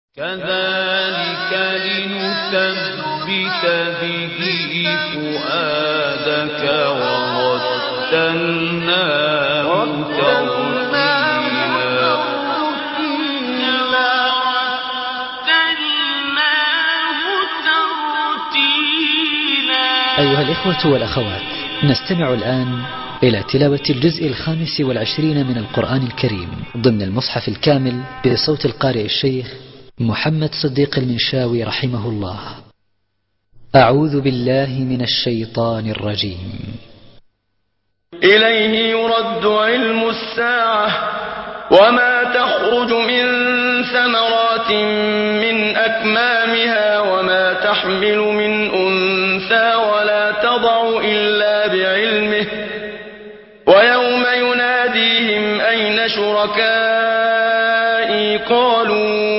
كذلك لنثبت به فؤادك ورتلناه ترتيلا. أيها الإخوة والأخوات، نستمع الآن إلى تلاوة الجزء 25 من القرآن الكريم ضمن المصحف الكامل بصوت القارئ الشيخ محمد صديق المنشاوي رحمه الله. أعوذ بالله من الشيطان الرجيم. إليه يرد علم الساعة وما تخرج من ثمرات من أكمامها وما تحمل من أنثى ولا تضع إلا بعلمه ويوم يناديهم أين شركائي قالوا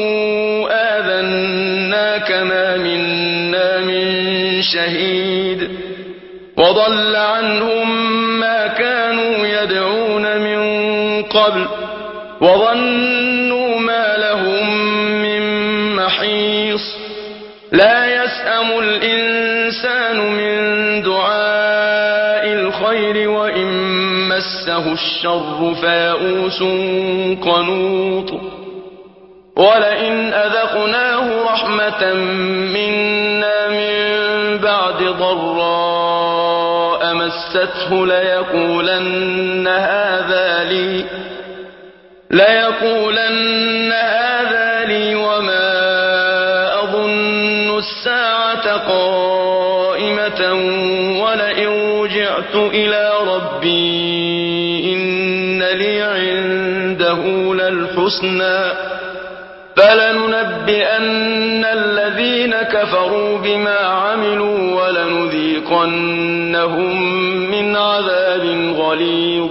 آذناك ما منا من شهيد وضل عنهم ما كانوا يدعون من قبل وظنوا ما لهم من محيص. لا يسأم الإنسان من دعاء الخير وإن مسه الشر فيئوس قنوط. ولئن أذقناه رحمة منا من بعد ضراء مسته ليقولن هذا لي وما أظن الساعة قائمة ولئن رجعت إلى ربي إن لي عنده للحسنى فلننبئن الذين كفروا بما عملوا ولنذيقنهم من عذاب غليظ.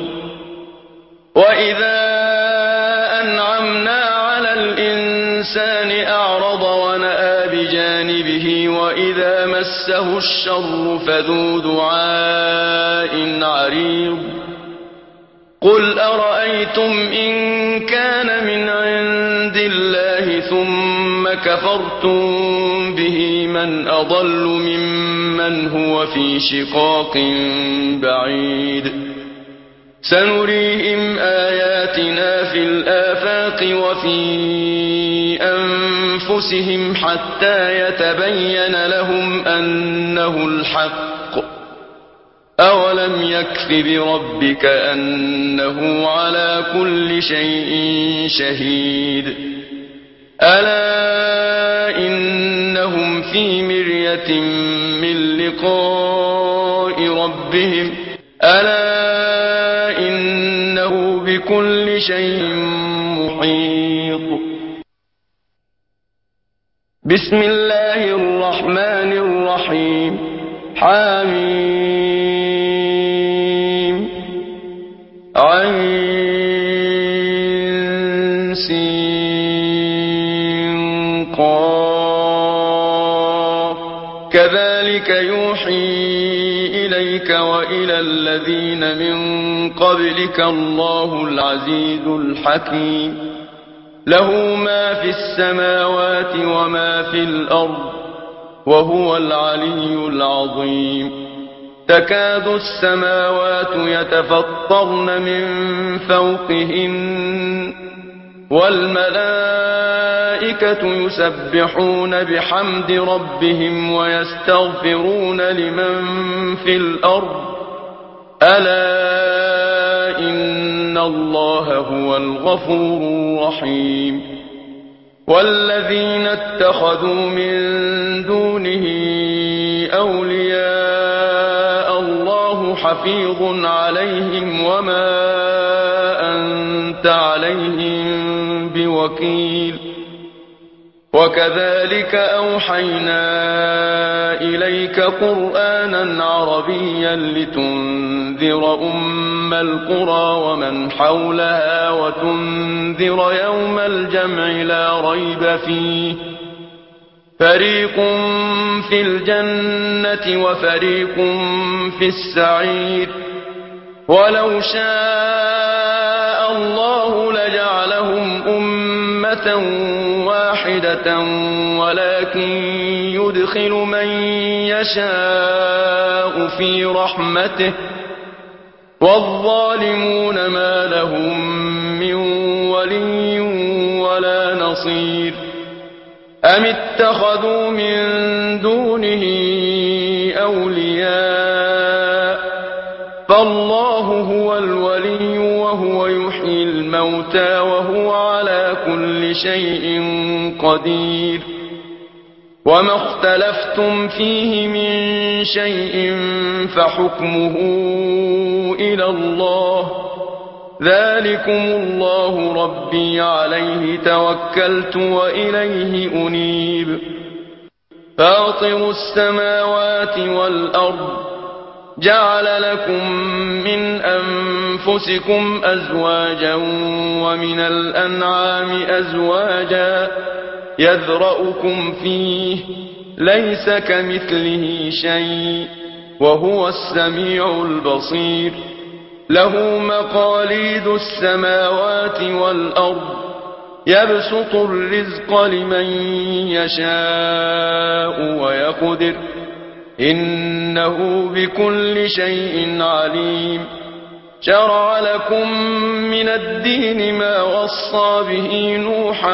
وإذا أنعمنا على الإنسان أعرض ونأى بجانبه وإذا مسه الشر فذو دعاء عريض. قل أرأيتم إن كان من عند الله ثم كفرتم به من أضل ممن هو في شقاق بعيد. سنريهم آياتنا في الآفاق وفي أنفسهم حتى يتبين لهم أنه الحق. أولم يكف بربك أنه على كل شيء شهيد. ألا إنهم في مرية من لقاء ربهم ألا إنه بكل شيء محيط. بسم الله الرحمن الرحيم. حميم عين سين قاف. كذلك يوحي إليك وإلى الذين من قبلك الله العزيز الحكيم. له ما في السماوات وما في الأرض وهو العلي العظيم. تكاد السماوات يتفطرن من فوقهن والملائكة يسبحون بحمد ربهم ويستغفرون لمن في الأرض ألا إن الله هو الغفور الرحيم. والذين اتخذوا من دونه أولياء الله حفيظ عليهم وما أنت عليهم بوكيل. وكذلك أوحينا إليك قرآنا عربيا لتنذر أم القرى ومن حولها وتنذر يوم الجمع لا ريب فيه. فريق في الجنة وفريق في السعير. ولو شاء الله لجعلهم أمة واحدة واحدة ولكن يدخل من يشاء في رحمته والظالمون ما لهم من ولي ولا نصير أم اتخذوا من دونه أولياء فالله هو الولي وهو يحيي الموتى وهو على كل شيء قدير وما اختلفتم فيه من شيء فحكمه إلى الله ذلكم الله ربي عليه توكلت وإليه أنيب فاطر السماوات والأرض جعل لكم من أنفسكم أزواجا ومن الأنعام أزواجا يذرأكم فيه ليس كمثله شيء وهو السميع البصير له مقاليد السماوات والأرض يبسط الرزق لمن يشاء ويقدر إنه بكل شيء عليم شرع لكم من الدين ما وصى به نوحا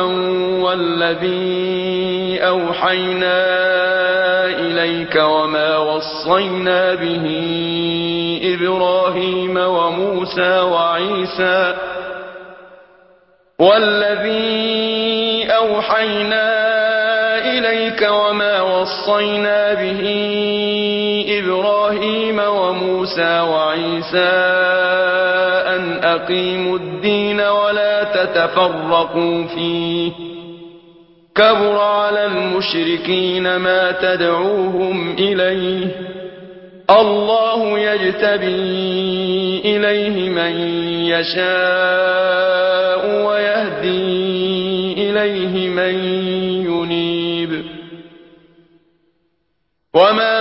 والذي أوحينا إليك وما وصينا به إبراهيم وموسى وعيسى أن أقيموا الدين ولا تتفرقوا فيه كبر على المشركين ما تدعوهم إليه الله يجتبي إليه من يشاء ويهدي إليه من ينيب وما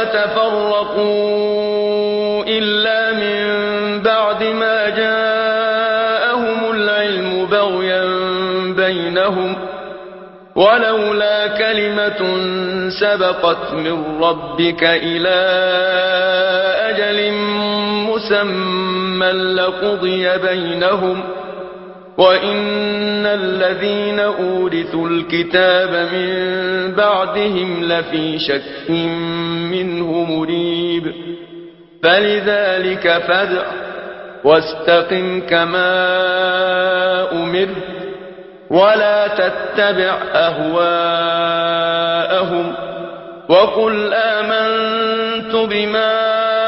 تفرقوا إلا من بعد ما جاءهم العلم بغيا بينهم ولولا كلمة سبقت من ربك إلى أجل مسمى لقضي بينهم وإن الذين أورثوا الكتاب من بعدهم لفي شك منه مريب فلذلك فادع واستقم كما أمرت ولا تتبع أهواءهم وقل آمنت بما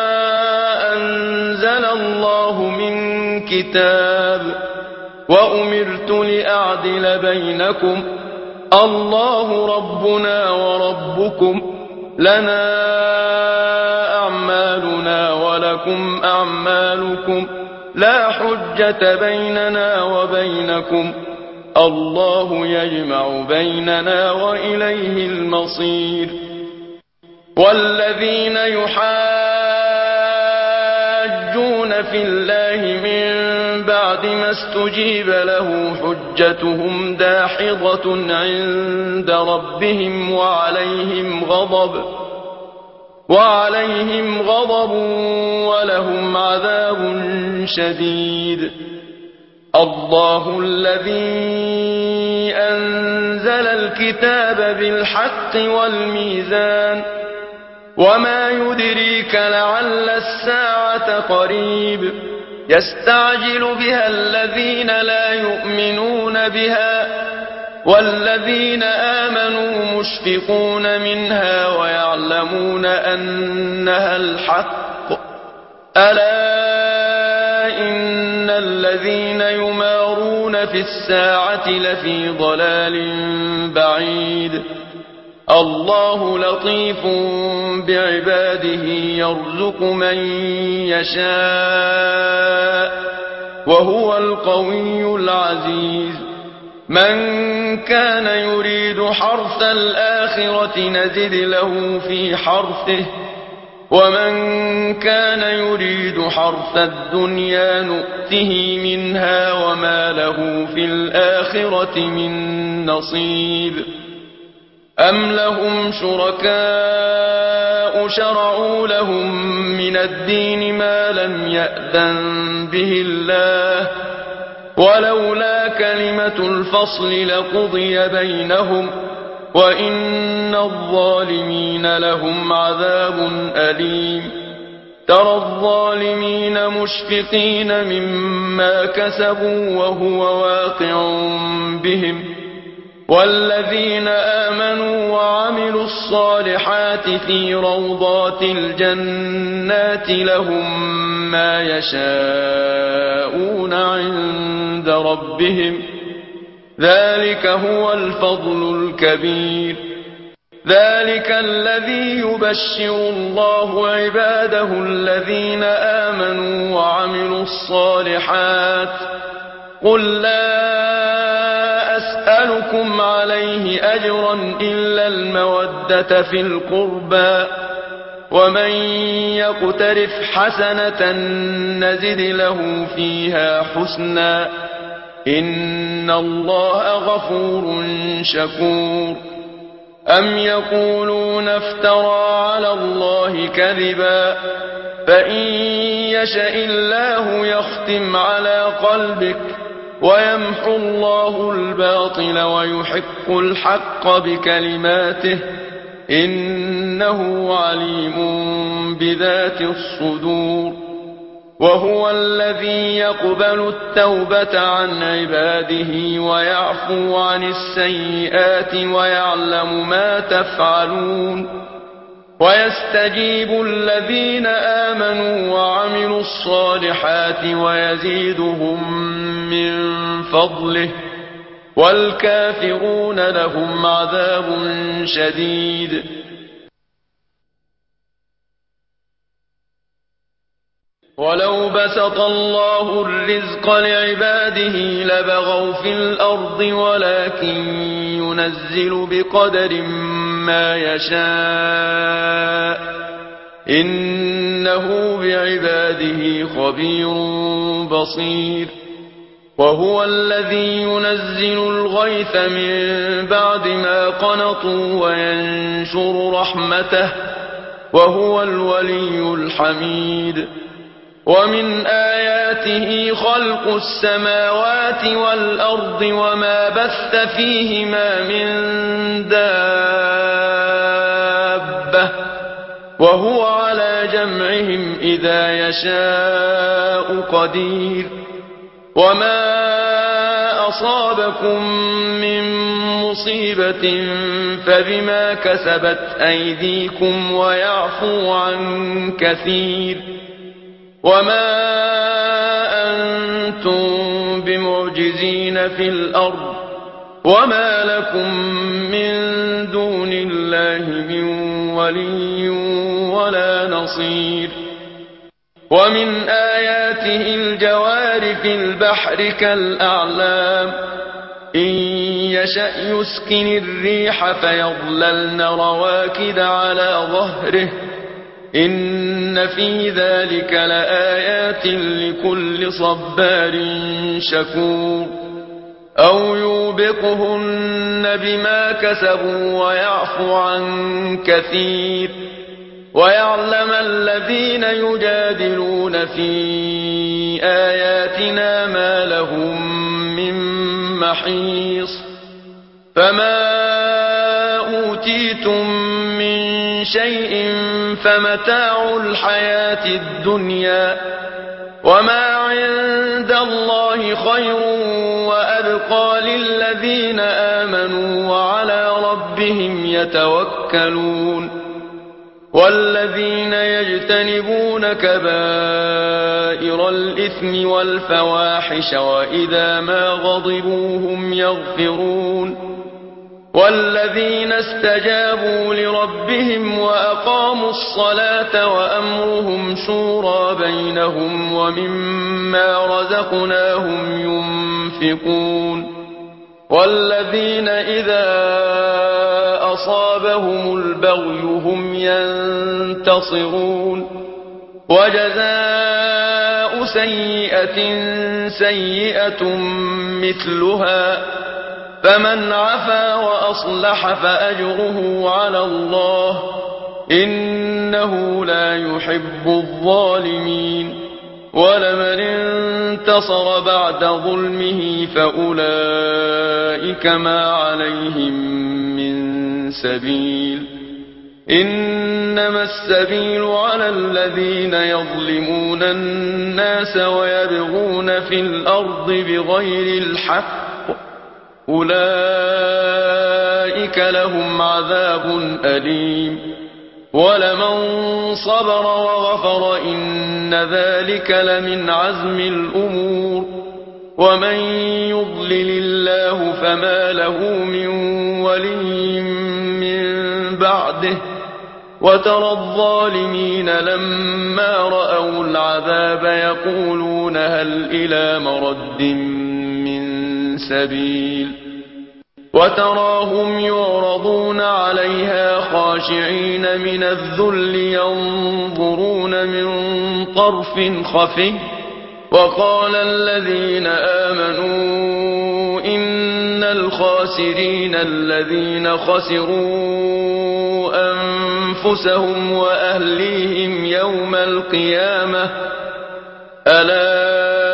أنزل الله من كتاب وأمرت لأعدل بينكم الله ربنا وربكم لنا أعمالنا ولكم أعمالكم لا حجة بيننا وبينكم الله يجمع بيننا وإليه المصير والذين يحاجون في الله من بعد ما استجيب له حجتهم داحضة عند ربهم وعليهم غضب ولهم عذاب شديد الله الذي أنزل الكتاب بالحق والميزان وما يدريك لعل الساعة قريب يستعجل بها الذين لا يؤمنون بها والذين آمنوا مشفقون منها ويعلمون أنها الحق ألا إن الذين يمارون في الساعة لفي ضلال بعيد الله لطيف بعباده يرزق من يشاء وهو القوي العزيز من كان يريد حرث الآخرة نزد له في حرثه ومن كان يريد حرث الدنيا نؤته منها وما له في الآخرة من نصيب أم لهم شركاء شرعوا لهم من الدين ما لم يأذن به الله ولولا كلمة الفصل لقضي بينهم وإن الظالمين لهم عذاب أليم ترى الظالمين مشفقين مما كسبوا وهو واقع بهم والذين آمنوا وعملوا الصالحات في روضات الجنات لهم ما يشاءون عند ربهم ذلك هو الفضل الكبير ذلك الذي يبشر الله عباده الذين آمنوا وعملوا الصالحات قل لا أسألكم عليه أجرا إلا المودة في القربى ومن يقترف حسنة نزد له فيها حسنا إن الله غفور شكور أم يقولون افترى على الله كذبا فإن يشأ الله يختم على قلبك ويمحو الله الباطل ويحق الحق بكلماته إنه عليم بذات الصدور وهو الذي يقبل التوبة عن عباده ويعفو عن السيئات ويعلم ما تفعلون ويستجيب الذين آمنوا وعملوا الصالحات ويزيدهم من فضله والكافرون لهم عذاب شديد ولو بسط الله الرزق لعباده لبغوا في الأرض ولكن ينزل بقدر ما يشاء إنه بعباده خبير بصير وهو الذي ينزل الغيث من بعد ما قنطوا وينشر رحمته وهو الولي الحميد ومن آياته خلق السماوات والأرض وما بث فيهما من دابة وهو على جمعهم إذا يشاء قدير وما أصابكم من مصيبة فبما كسبت أيديكم ويعفو عن كثير وما أنتم بمعجزين في الأرض وما لكم من دون الله من ولي ولا نصير ومن آياته الجوار في البحر كالأعلام إن يشأ يسكن الريح فيظللن رواكد على ظهره إن في ذلك لآيات لكل صبار شكور أو يوبقهن بما كسبوا ويعفو عن كثير ويعلم الذين يجادلون في آياتنا ما لهم من محيص فما أوتيتم من شيء فمتاع الحياة الدنيا وما عند الله خير وأبقى للذين آمنوا وعلى ربهم يتوكلون والذين يجتنبون كبائر الإثم والفواحش وإذا ما غضبوا هم يغفرون والذين استجابوا لربهم وأقاموا الصلاة وأمرهم شورى بينهم ومما رزقناهم ينفقون والذين إذا أصابهم البغي هم ينتصرون وجزاء سيئة سيئة مثلها فمن عفا وأصلح فأجره على الله إنه لا يحب الظالمين ولمن انتصر بعد ظلمه فأولئك ما عليهم من سبيل إنما السبيل على الذين يظلمون الناس ويبغون في الأرض بغير الحق أولئك لهم عذاب أليم ولمن صبر وغفر إن ذلك لمن عزم الأمور ومن يضلل الله فما له من ولي من بعده وترى الظالمين لما رأوا العذاب يقولون هل إلى مرد من سبيل وتراهم يعرضون عليها خاشعين من الذل ينظرون من طرف خفي وقال الذين آمنوا إن الخاسرين الذين خسروا أنفسهم وأهليهم يوم القيامة ألا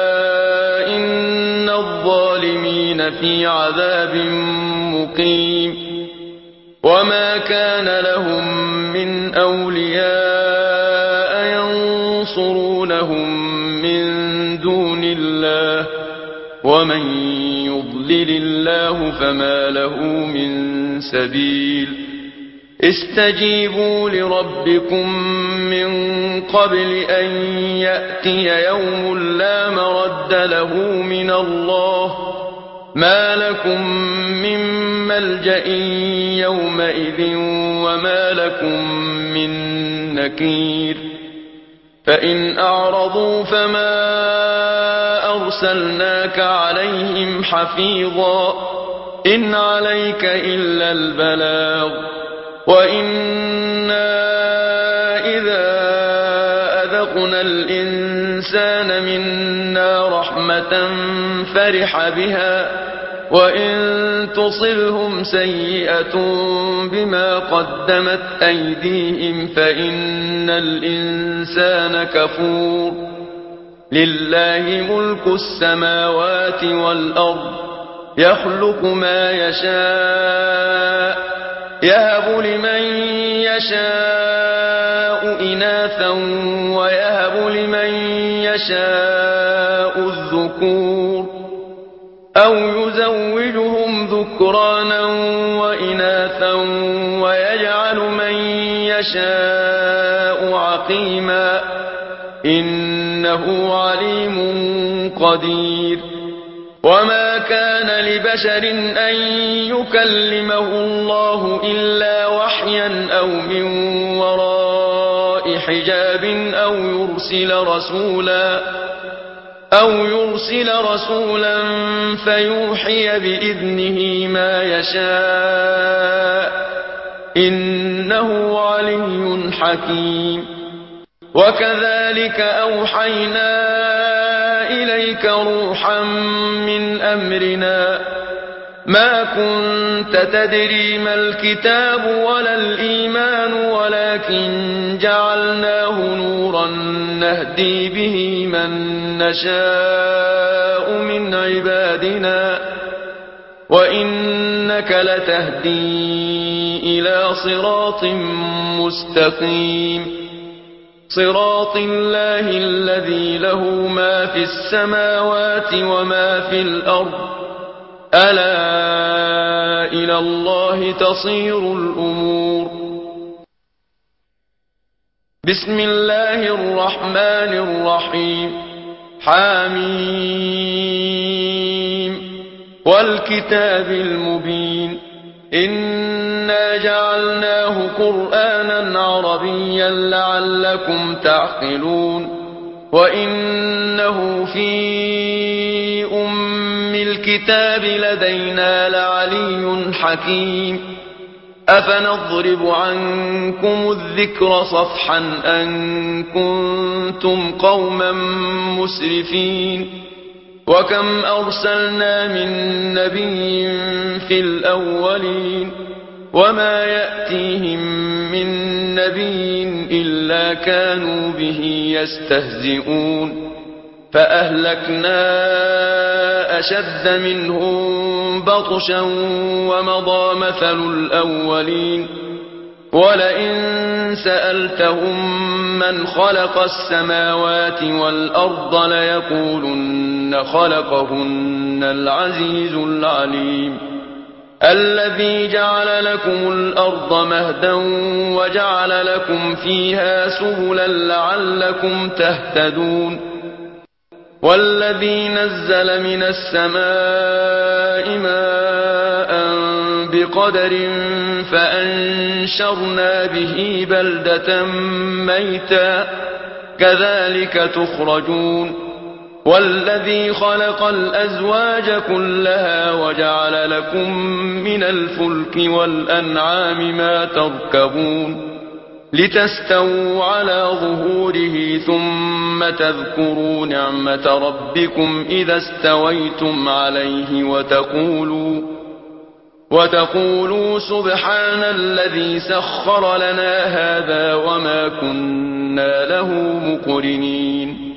إن الظالمين في عذاب مقيم وما كان لهم من أولياء ينصرونهم من دون الله ومن يضلل الله فما له من سبيل استجيبوا لربكم من قبل أن يأتي يوم لا مرد له من الله ما لكم من ملجأ يومئذ وما لكم من نكير فإن أعرضوا فما أرسلناك عليهم حفيظا إن عليك إلا البلاغ وإنا إذا أذقنا الإنسان منا رحمة فرح بها وإن تصبهم سيئة بما قدمت أيديهم فإن الإنسان كفور لله ملك السماوات والأرض يخلق ما يشاء يهب لمن يشاء إناثا ويهب لمن يشاء الذكور أو يزوجهم ذكرانا وإناثا ويجعل من يشاء عقيما إنه عليم قدير وما كان لبشر أن يكلمه الله إلا وحيا أو من وراء حجاب أو يرسل رسولا فيوحي بإذنه ما يشاء إنه علي حكيم وكذلك أوحينا إليك روحا من أمرنا ما كنت تدري ما الكتاب ولا الإيمان ولكن جعلناه نورا نهدي به من نشاء من عبادنا وإنك لتهدي إلى صراط مستقيم صراط الله الذي له ما في السماوات وما في الأرض ألا إلى الله تصير الأمور بسم الله الرحمن الرحيم حاميم والكتاب المبين إنا جعلناه قرآنا عربيا لعلكم تعقلون وإنه في أم الكتاب لدينا لعلي حكيم أفنضرب عنكم الذكر صفحا أن كنتم قوما مسرفين وكم أرسلنا من نبي في الأولين وما يأتيهم من نبي إلا كانوا به يستهزئون فأهلكنا أشد منهم بطشا ومضى مثل الأولين ولئن سألتهم من خلق السماوات والأرض ليقولن خلقهن العزيز العليم الذي جعل لكم الأرض مهدا وجعل لكم فيها سبلا لعلكم تهتدون والذي نزل من السماء ماء بقدر فأنشرنا به بلدة ميتا كذلك تخرجون والذي خلق الأزواج كلها وجعل لكم من الفلك والأنعام ما تركبون لتستووا على ظهوره ثم تذكروا نعمة ربكم إذا استويتم عليه وتقولوا سبحان الذي سخر لنا هذا وما كنا له مقرنين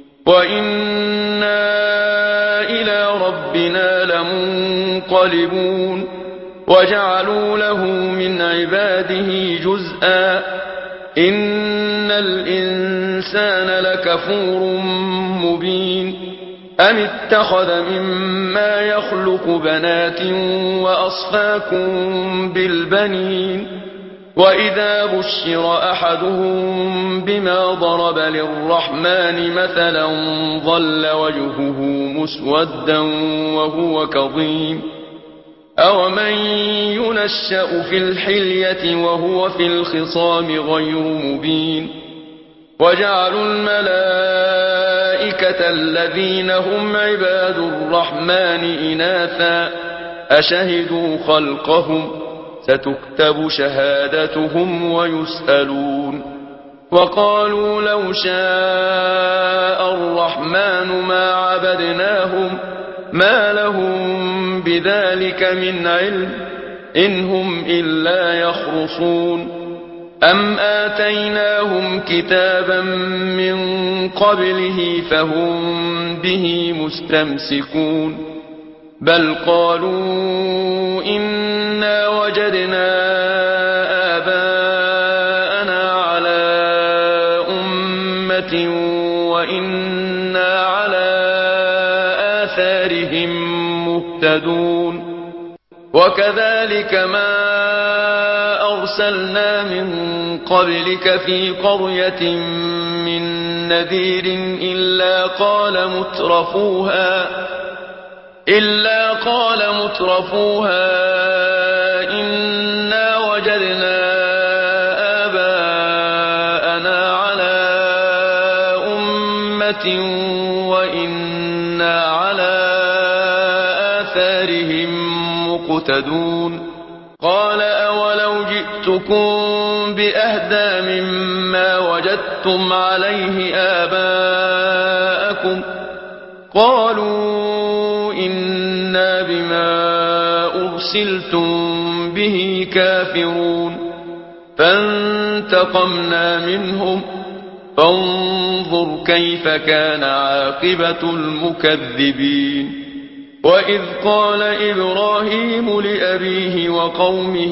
وإنا إلى ربنا لمنقلبون وجعلوا له من عباده جزءا إن الإنسان لكفور مبين أم اتخذ مما يخلق بنات وأصفاكم بالبنين وإذا بشر أحدهم بما ضرب للرحمن مثلا ظل وجهه مسودا وهو كظيم أومن ينشأ في الحلية وهو في الخصام غير مبين وجعلوا الملائكة الذين هم عباد الرحمن إناثا أشهدوا خلقهم ستكتب شهادتهم ويسألون وقالوا لو شاء الرحمن ما عبدناهم ما لهم بذلك من علم إن هم إلا يخرصون أم آتيناهم كتابا من قبله فهم به مستمسكون بل قالوا إنا وجدنا آباءنا على أمة وإنا على آثارهم مهتدون وكذلك ما أرسلنا من قبلك في قرية من نذير إلا قال مترفوها إنا وجدنا آباءنا على أمة وإنا على آثارهم مقتدون قال أولو جئتكم بأهدى مما وجدتم عليه آباءكم قالوا إنا بما أرسلتم به كافرون فانتقمنا منهم فانظر كيف كان عاقبة المكذبين وإذ قال إبراهيم لأبيه وقومه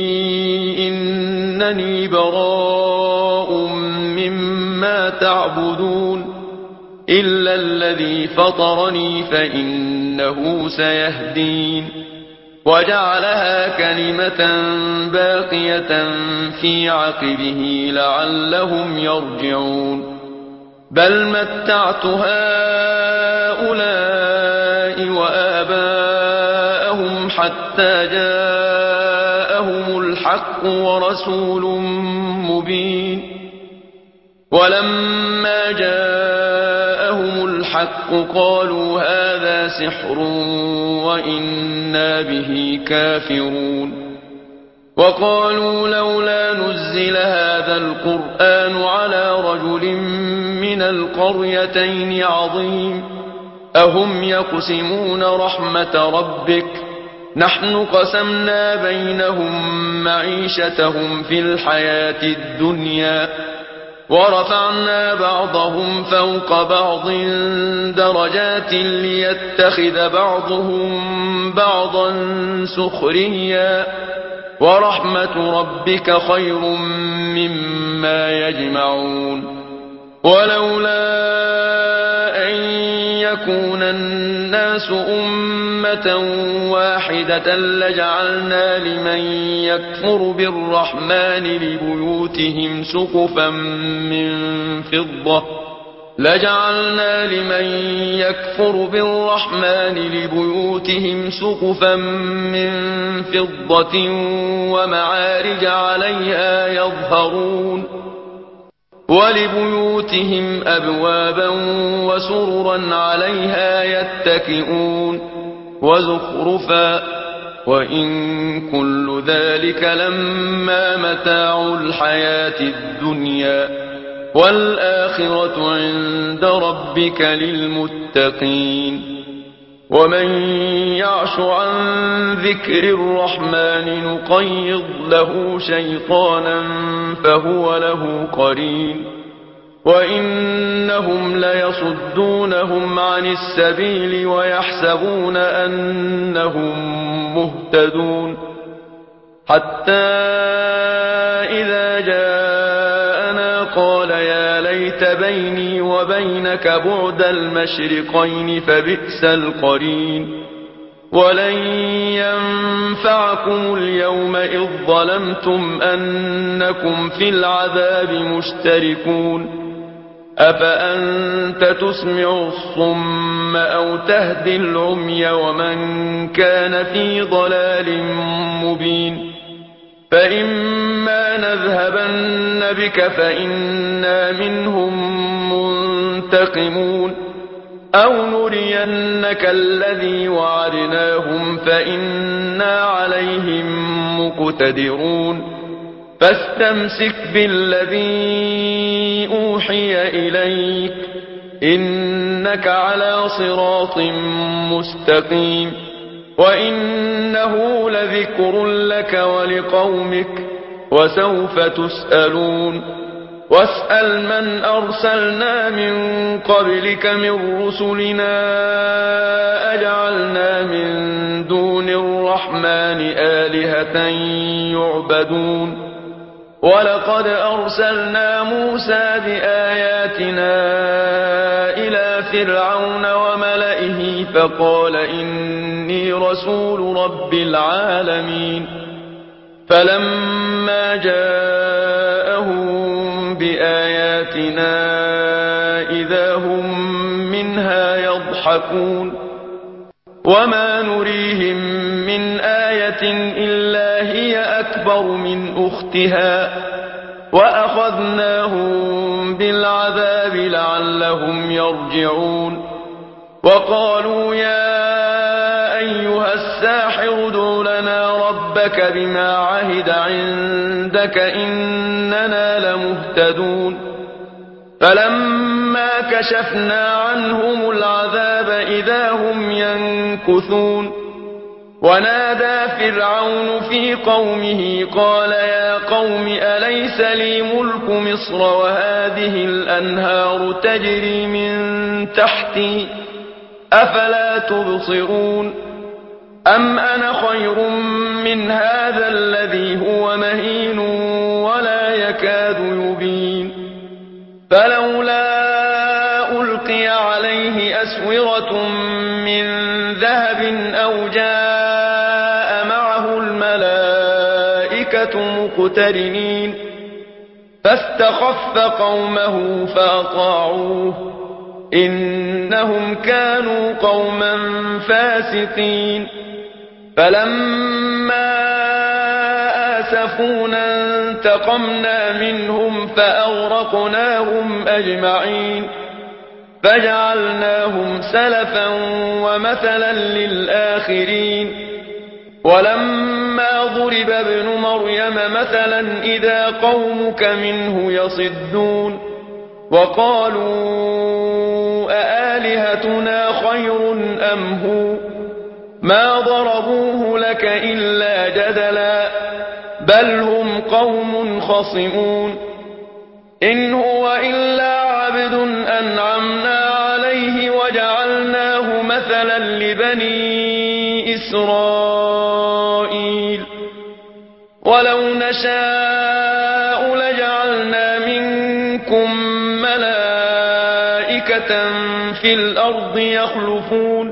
إنني براء مما تعبدون إلا الذي فطرني فإنه سيهدين وجعلها كلمة باقية في عقبه لعلهم يرجعون بل متعت هؤلاء وآباءهم حتى جاءهم الحق ورسول مبين ولما جاءهم الحق قالوا هذا سحر وإنا به كافرون وقالوا لولا نزل هذا القرآن على رجل من القريتين عظيم أهم يقسمون رحمة ربك نحن قسمنا بينهم معيشتهم في الحياة الدنيا ورفعنا بعضهم فوق بعض درجات ليتخذ بعضهم بعضا سخريا ورحمة ربك خير مما يجمعون ولولا أن يكون الناس أمة واحدة لجعلنا لمن يكفر بالرحمن لبيوتهم سقفا من فضة ومعارج عليها يظهرون ولبيوتهم أبوابا وسررا عليها يتكئون وزخرفا وإن كل ذلك لما متاع الحياة الدنيا والآخرة عند ربك للمتقين ومن يعش عن ذكر الرحمن نقيض له شيطانا فهو له قرين وإنهم ليصدونهم عن السبيل ويحسبون أنهم مهتدون حتى إذا جاءنا قال يا ليت بيني وبينك بعد المشرقين فبئس القرين ولن ينفعكم اليوم إذ ظلمتم أنكم في العذاب مشتركون أفأنت تسمع الصم أو تهدي العمي ومن كان في ضلال مبين فإما نذهبن بك فإنا منهم منتقمون أو نرينك الذي وعدناهم فإنا عليهم مقتدرون فاستمسك بالذي أوحي إليك إنك على صراط مستقيم وإنه لذكر لك ولقومك وسوف تسألون واسأل من أرسلنا من قبلك من رسلنا أجعلنا من دون الرحمن آلهة يعبدون ولقد أرسلنا موسى بآياتنا إلى فرعون وملئه فقال إني رسول رب العالمين فلما جاءهم بآياتنا إذا هم منها يضحكون وما نريهم من آية إلا هي أكبر من أختها وأخذناهم بالعذاب لعلهم يرجعون وقالوا يا أيها الساحر ادع لنا ربك بما عهد عندك إننا لمهتدون فلما كشفنا عنهم العذاب إذا هم ينكثون ونادى فرعون في قومه قال يا قوم أليس لي ملك مصر وهذه الأنهار تجري من تحتي أفلا تبصرون أم أنا خير من هذا الذي هو مهين ولا يكاد يبين فلولا ألقي عليه أسورة من ذهب أو جاء معه الملائكة مقترنين فاستخف قومه فأطاعوه إنهم كانوا قوما فاسقين فلما آسفونا انتقمنا منهم فأغرقناهم أجمعين فجعلناهم سلفا ومثلا للآخرين ولما ضرب ابن مريم مثلا إذا قومك منه يصدون وقالوا أآلهتنا خير أم هو ما ضربوه لك إلا جدلا بل هم قوم خصمون إن هو إلا عبد أنعمنا عليه وجعلناه مثلا لبني إسرائيل ولو نشاء لجعلنا منكم ملائكة في الأرض يخلفون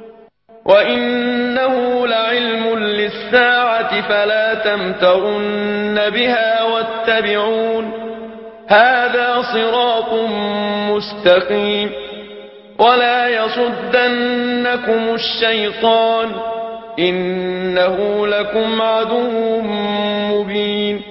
وإنه لعلم للساعة فلا تمترن بها واتبعون هذا صراط مستقيم ولا يصدنكم الشيطان إنه لكم عدو مبين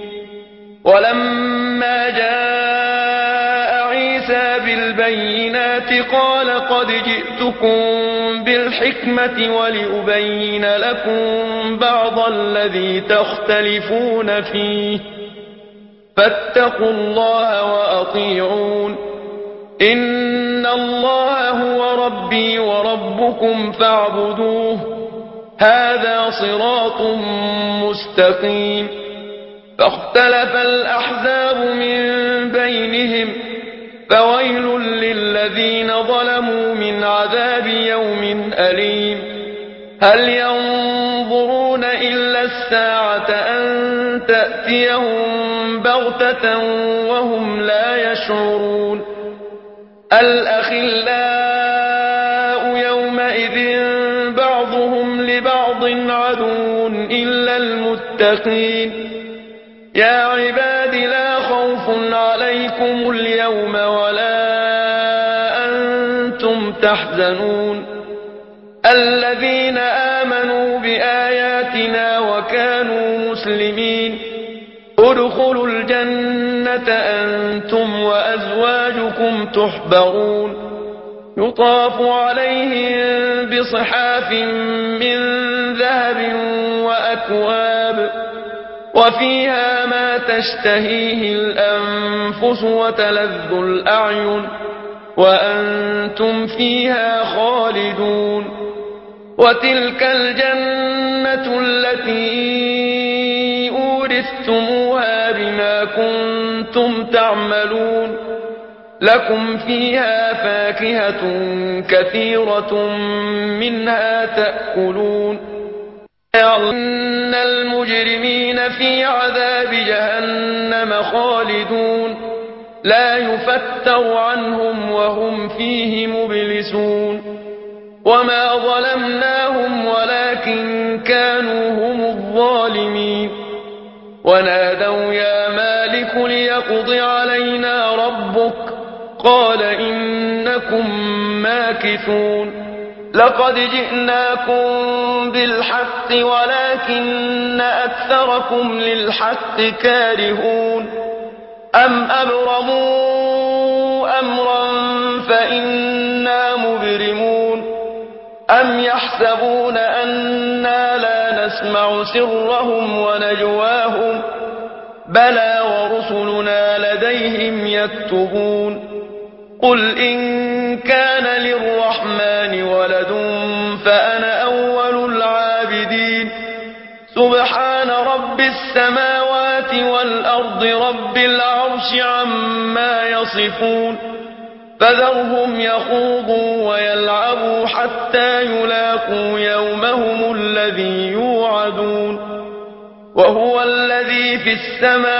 ولما جاء عيسى بالبينات قال قد جئتكم بالحكمة ولأبين لكم بعض الذي تختلفون فيه فاتقوا الله وأطيعون إن الله هو ربي وربكم فاعبدوه هذا صراط مستقيم فاختلف الأحزاب من بينهم فويل للذين ظلموا من عذاب يوم أليم هل ينظرون إلا الساعة أن تأتيهم بغتة وهم لا يشعرون الأخلاء يومئذ بعضهم لبعض عدو إلا المتقين يا عباد لا خوف عليكم اليوم ولا أنتم تحزنون الذين آمنوا بآياتنا وكانوا مسلمين ادخلوا الجنة أنتم وأزواجكم تحبرون يطاف عليهم بصحاف من ذهب وأكواب وفيها ما تشتهيه الأنفس وتلذ الأعين وأنتم فيها خالدون وتلك الجنة التي أورثتموها بما كنتم تعملون لكم فيها فاكهة كثيرة منها تأكلون إن المجرمين في عذاب جهنم خالدون لا يفتر عنهم وهم فيه مبلسون وما ظلمناهم ولكن كانوا هم الظالمين ونادوا يا مالك ليقض علينا ربك قال إنكم ماكثون لقد جئناكم بالحق ولكن أكثركم للحق كارهون أم أبرموا أمرا فإنا مبرمون أم يحسبون أنا لا نسمع سرهم ونجواهم بلى ورسلنا لديهم يكتبون قل إن كان للرحمن ولد فأنا أول العابدين سبحان رب السماوات والأرض رب العرش عما يصفون فذرهم يخوضوا ويلعبوا حتى يلاقوا يومهم الذي يوعدون وهو الذي في السماء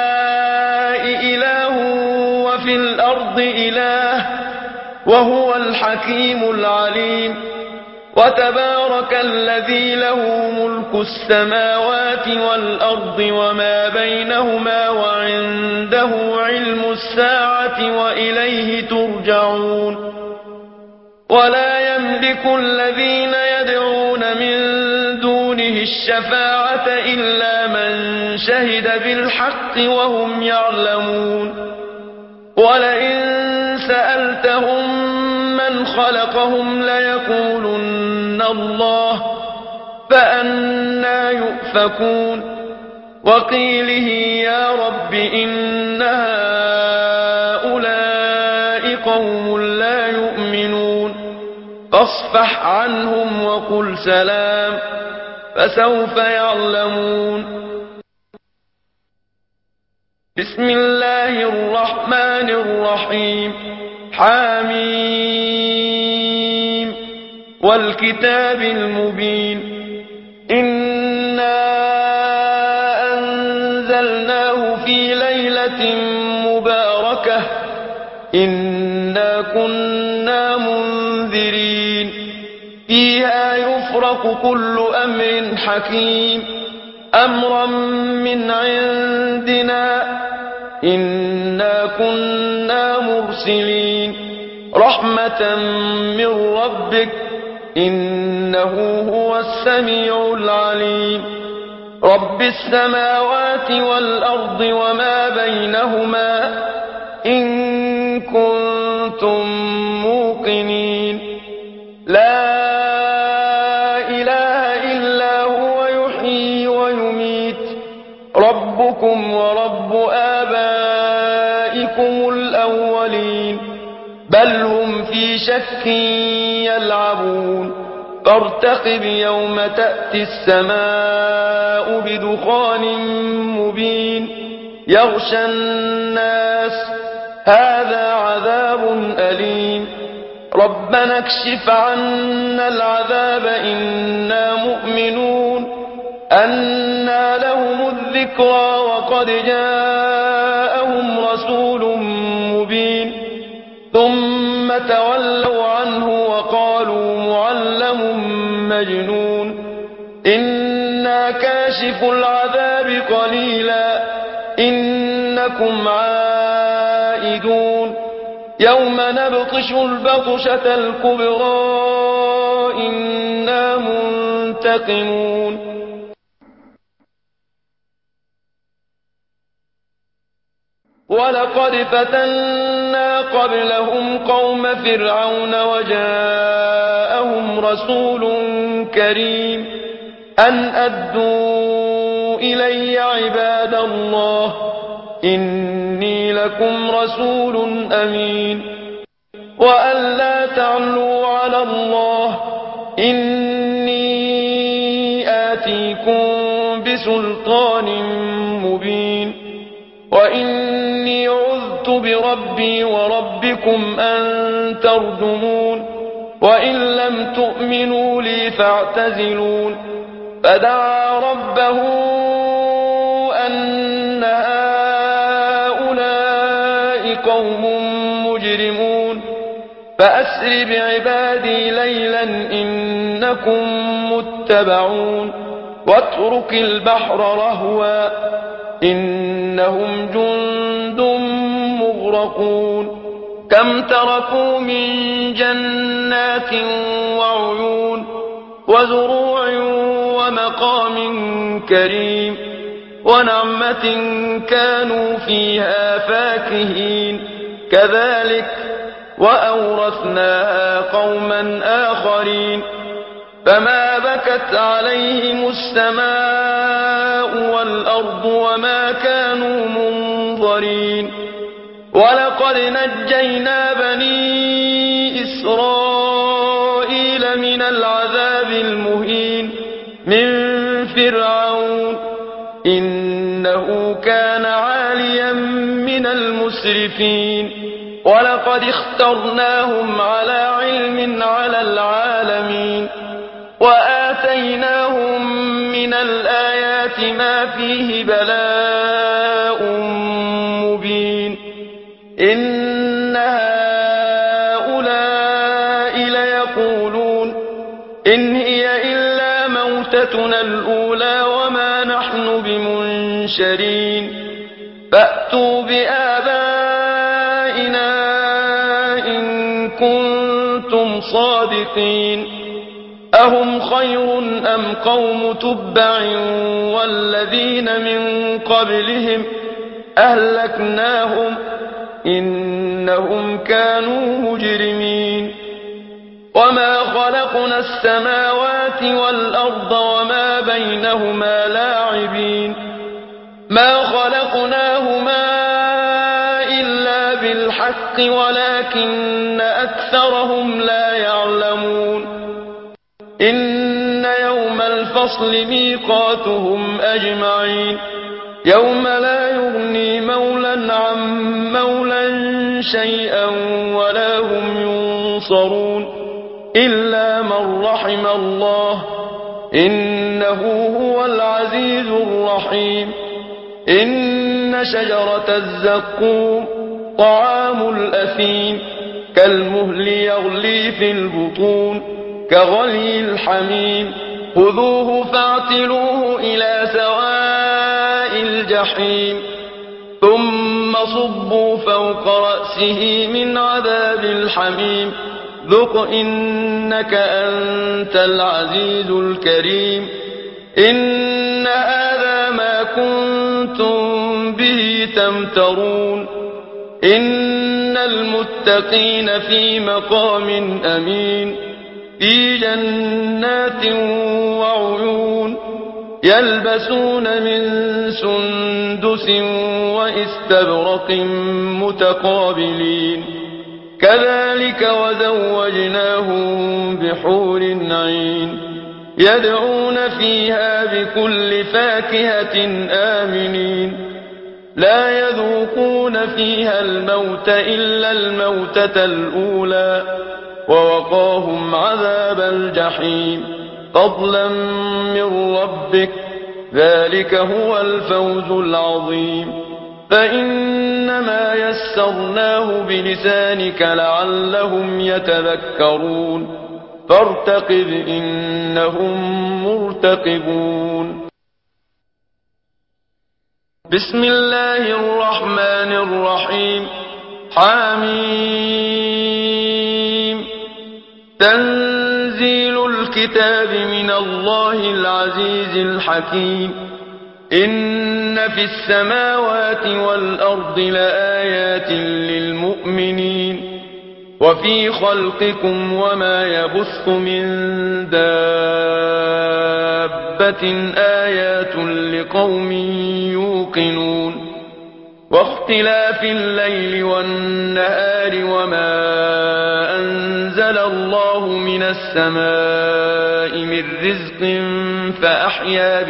إله وفي الأرض إله وهو الحكيم العليم وتبارك الذي له ملك السماوات والأرض وما بينهما وعنده علم الساعة وإليه ترجعون ولا يملك الذين يدعون من دونه الشفاعة إلا من شهد بالحق وهم يعلمون ولئن سألتهم من خلقهم ليقولن الله فأنى يؤفكون وقيله يا رب إن هؤلاء قوم لا يؤمنون فاصفح عنهم وقل سلام فسوف يعلمون. بسم الله الرحمن الرحيم. حميم والكتاب المبين. إنا أنزلناه في ليلة مباركة إنا كنا منذرين فيها يفرق كل أمر حكيم أمرا من عندنا إنا كنا مرسلين رحمة من ربك إنه هو السميع العليم. رب السماوات والأرض وما بينهما إن كنتم موقنين. لا إله إلا هو يحيي ويميت ربكم ورب آبائكم الأولين بل هم في شك يلعبون. فارتقب يوم تأتي السماء بدخان مبين يغشى الناس هذا عذاب أليم. ربنا اكشف عنا العذاب إنا مؤمنون. أنى لهم الذكرى وقد جاءهم رسول مبين ثم تولوا عنه وقالوا معلم مجنون. إنا كاشف العذاب قليلا إنكم عائدون. يوم نبطش البطشة الكبرى إنا منتقمون. ولقد فتنا قبلهم قوم فرعون وجاءهم رسول كريم أن أدوا إلي عباد الله إني لكم رسول أمين وأن لا تعلوا على الله إني آتيكم بسلطان مبين وإني عذت بربي وربكم أن ترجمون وإن لم تؤمنوا لي فاعتزلون. فدعا ربه أن هؤلاء قوم مجرمون فأسر بعبادي ليلا إنكم متبعون واترك البحر رهوا إنهم جند مغرقون. كم تركوا من جنات وعيون وزروع ومقام كريم ونعمة كانوا فيها فاكهين كذلك وأورثناها قوما آخرين. فما بكت عليهم السماء والأرض وما كانوا منظرين. ولقد نجينا بني إسرائيل من العذاب المهين من فرعون إنه كان عاليا من المسرفين. ولقد اخترناهم على علم على العالمين وآتيناهم من الآيات ما فيه بلاء مبين. إن هؤلاء ليقولون إن هي إلا موتتنا الأولى وما نحن بمنشرين. فأتوا بآبائنا إن كنتم صادقين. أهم خير أم قوم تبع والذين من قبلهم أهلكناهم إنهم كانوا مجرمين. وما خلقنا السماوات والأرض وما بينهما لاعبين ما خلقناهما إلا بالحق ولكن أكثرهم لا يعلمون. الفصل ميقاتهم أجمعين يوم لا يغني مولى عن مولى شيئا ولا هم ينصرون إلا من رحم الله إنه هو العزيز الرحيم إن شجرة الزقوم طعام الأثيم كالمهل يغلي في البطون كغلي الحميم خذوه فاعتلوه إلى سواء الجحيم ثم صبوا فوق رأسه من عذاب الحميم ذق إنك أنت العزيز الكريم إن هذا ما كنتم به تمترون إن المتقين في مقام أمين في جنات وعيون يلبسون من سندس وإستبرق متقابلين كذلك وزوجناهم بحور عين يدعون فيها بكل فاكهة آمنين لا يذوقون فيها الموت إلا الموتة الأولى ووقاهم عذاب الجحيم فضلا من ربك ذلك هو الفوز العظيم فإنما يسرناه بلسانك لعلهم يتذكرون فارتقب إنهم مرتقبون بسم الله الرحمن الرحيم حميم تنزيل الكتاب من الله العزيز الحكيم إن في السماوات والأرض لآيات للمؤمنين وفي خلقكم وما يبث من دابة آيات لقوم يوقنون واختلاف الليل والنهار وما أنزل الله من السماء من رزق فأحيا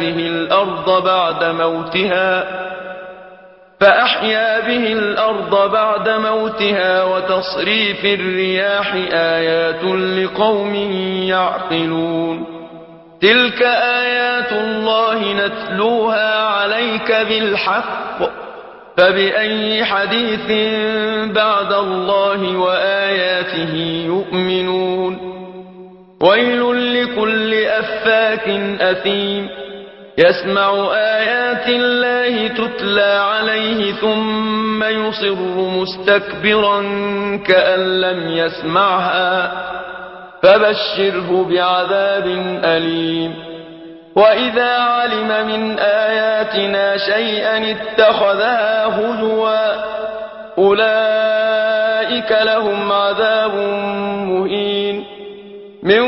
به الأرض بعد موتها وتصريف الرياح آيات لقوم يعقلون تلك آيات الله نتلوها عليك بالحق فبأي حديث بعد الله وآياته يؤمنون ويل لكل أفاك أثيم يسمع آيات الله تتلى عليه ثم يصر مستكبرا كأن لم يسمعها فبشره بعذاب أليم وإذا علم من آياتنا شيئا اتخذها هزوا أولئك لهم عذاب مهين من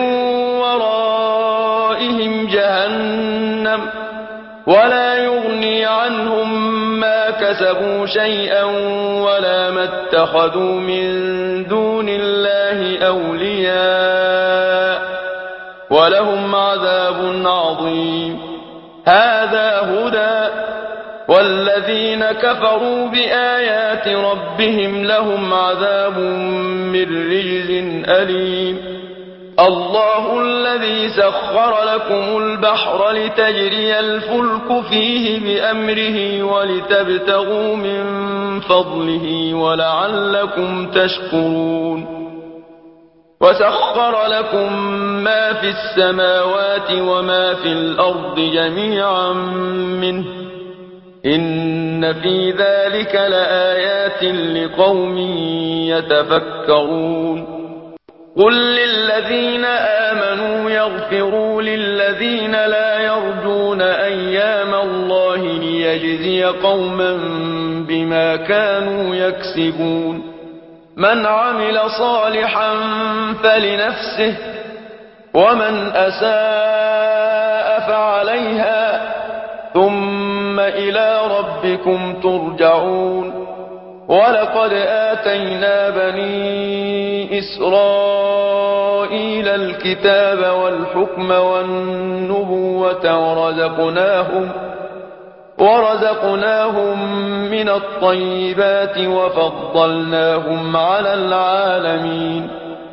ورائهم جهنم ولا يغني عنهم ما كسبوا شيئا ولا ما اتخذوا من دون الله أولياء ولهم عذاب عظيم هذا هدى والذين كفروا بآيات ربهم لهم عذاب من رجز أليم الله الذي سخر لكم البحر لتجري الفلك فيه بأمره ولتبتغوا من فضله ولعلكم تشكرون وسخر لكم ما في السماوات وما في الأرض جميعا منه إن في ذلك لآيات لقوم يتفكرون قل للذين آمنوا يغفروا للذين لا يرجون أيام الله ليجزي قوما بما كانوا يكسبون من عمل صالحا فلنفسه ومن أساء فعليها ثم إلى ربكم ترجعون ولقد آتينا بني إسرائيل الكتاب والحكم والنبوة ورزقناهم من الطيبات وفضلناهم على العالمين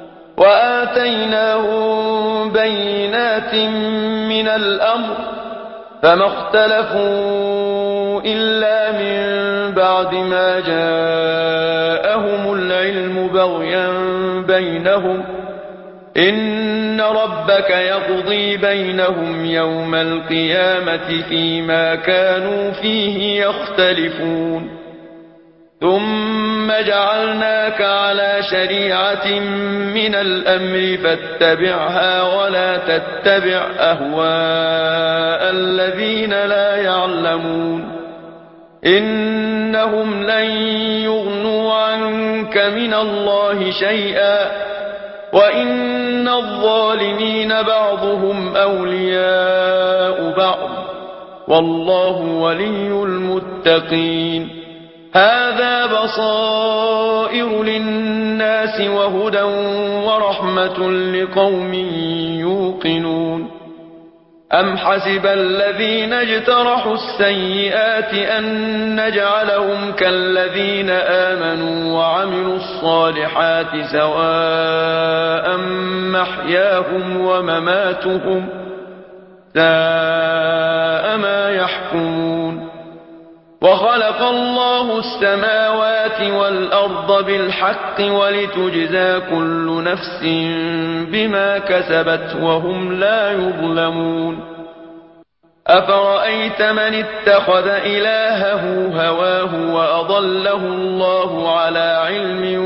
وآتيناهم بينات من الأمر فما اختلفوا إلا من بعد ما جاءهم العلم بغيا بينهم إن ربك يقضي بينهم يوم القيامة فيما كانوا فيه يختلفون ثم جعلناك على شريعة من الأمر فاتبعها ولا تتبع أهواء الذين لا يعلمون إنهم لن يغنوا عنك من الله شيئا وإن الظالمين بعضهم أولياء بعض والله ولي المتقين هذا بصائر للناس وهدى ورحمة لقوم يوقنون أم حسب الذين اجترحوا السيئات أن نجعلهم كالذين آمنوا وعملوا الصالحات سواء محياهم ومماتهم ساء ما يحكمون وخلق الله السماوات والأرض بالحق ولتجزى كل نفس بما كسبت وهم لا يظلمون أفرأيت من اتخذ إلهه هواه وأضله الله على علم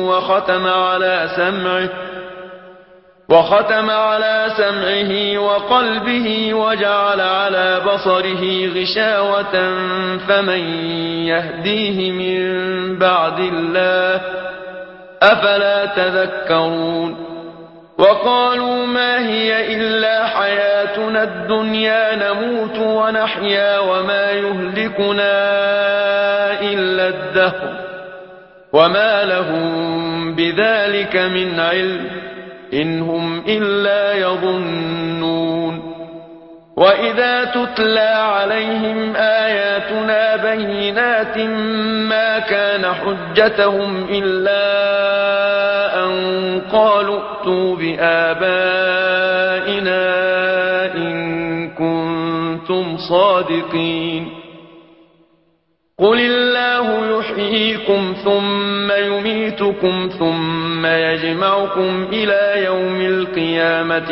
وختم على سمعه وقلبه وجعل على بصره غشاوة فمن يهديه من بعد الله أفلا تذكرون وقالوا ما هي إلا حياتنا الدنيا نموت ونحيا وما يهلكنا إلا الدهر وما لهم بذلك من علم إن هم إلا يظنون وإذا تتلى عليهم آياتنا بينات ما كان حجتهم إلا أن قالوا ائتوا بآبائنا إن كنتم صادقين قل الله يحييكم ثم يميتكم ثم يجمعكم إلى يوم القيامة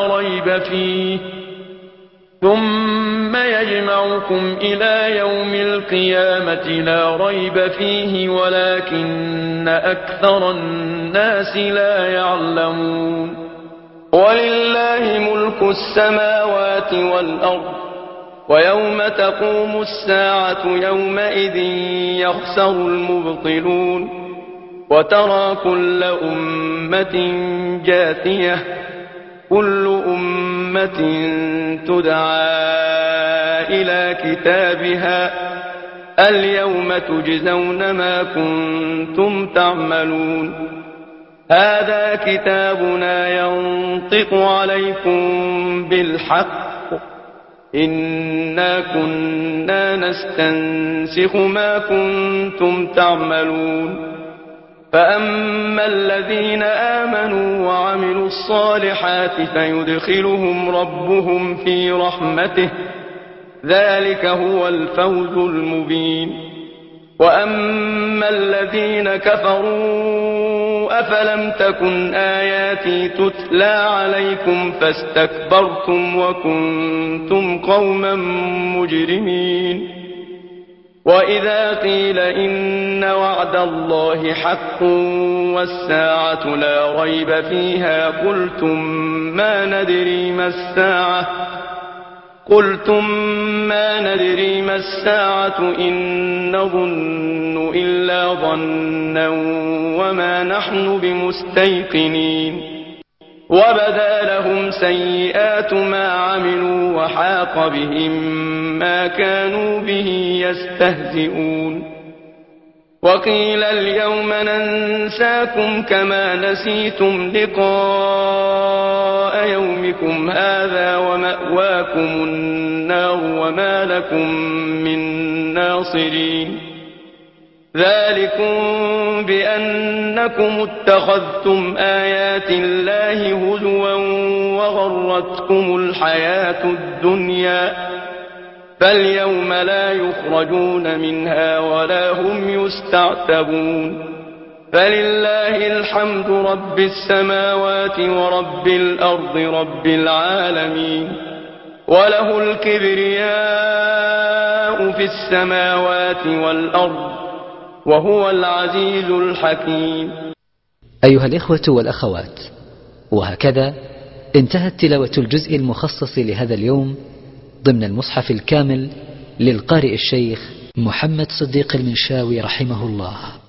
لا ريب فيه ولكن أكثر الناس لا يعلمون ولله ملك السماوات والأرض ويوم تقوم الساعة يومئذ يخسر المبطلون وترى كل أمة جاثية كل أمة تدعى إلى كتابها اليوم تجزون ما كنتم تعملون هذا كتابنا ينطق عليكم بالحق إنا كنا نستنسخ ما كنتم تعملون فأما الذين آمنوا وعملوا الصالحات فيدخلهم ربهم في رحمته ذلك هو الفوز المبين وأما الذين كفروا أفلم تكن آياتي تتلى عليكم فاستكبرتم وكنتم قوما مجرمين وإذا قيل إن وعد الله حق والساعة لا ريب فيها قلتم ما ندري ما الساعة إن نظن إلا ظنا وما نحن بمستيقنين وبدا لهم سيئات ما عملوا وحاق بهم ما كانوا به يستهزئون وقيل اليوم ننساكم كما نسيتم لقاء يومكم هذا ومأواكم النار وما لكم من ناصرين ذلكم بأنكم اتخذتم آيات الله هزوا وغرتكم الحياة الدنيا فاليوم لا يخرجون منها ولا هم يستعتبون فلله الحمد رب السماوات ورب الأرض رب العالمين وله الكبرياء في السماوات والأرض وهو العزيز الحكيم. أيها الإخوة والأخوات، وهكذا انتهت تلاوة الجزء المخصص لهذا اليوم ضمن المصحف الكامل للقارئ الشيخ محمد صديق المنشاوي رحمه الله.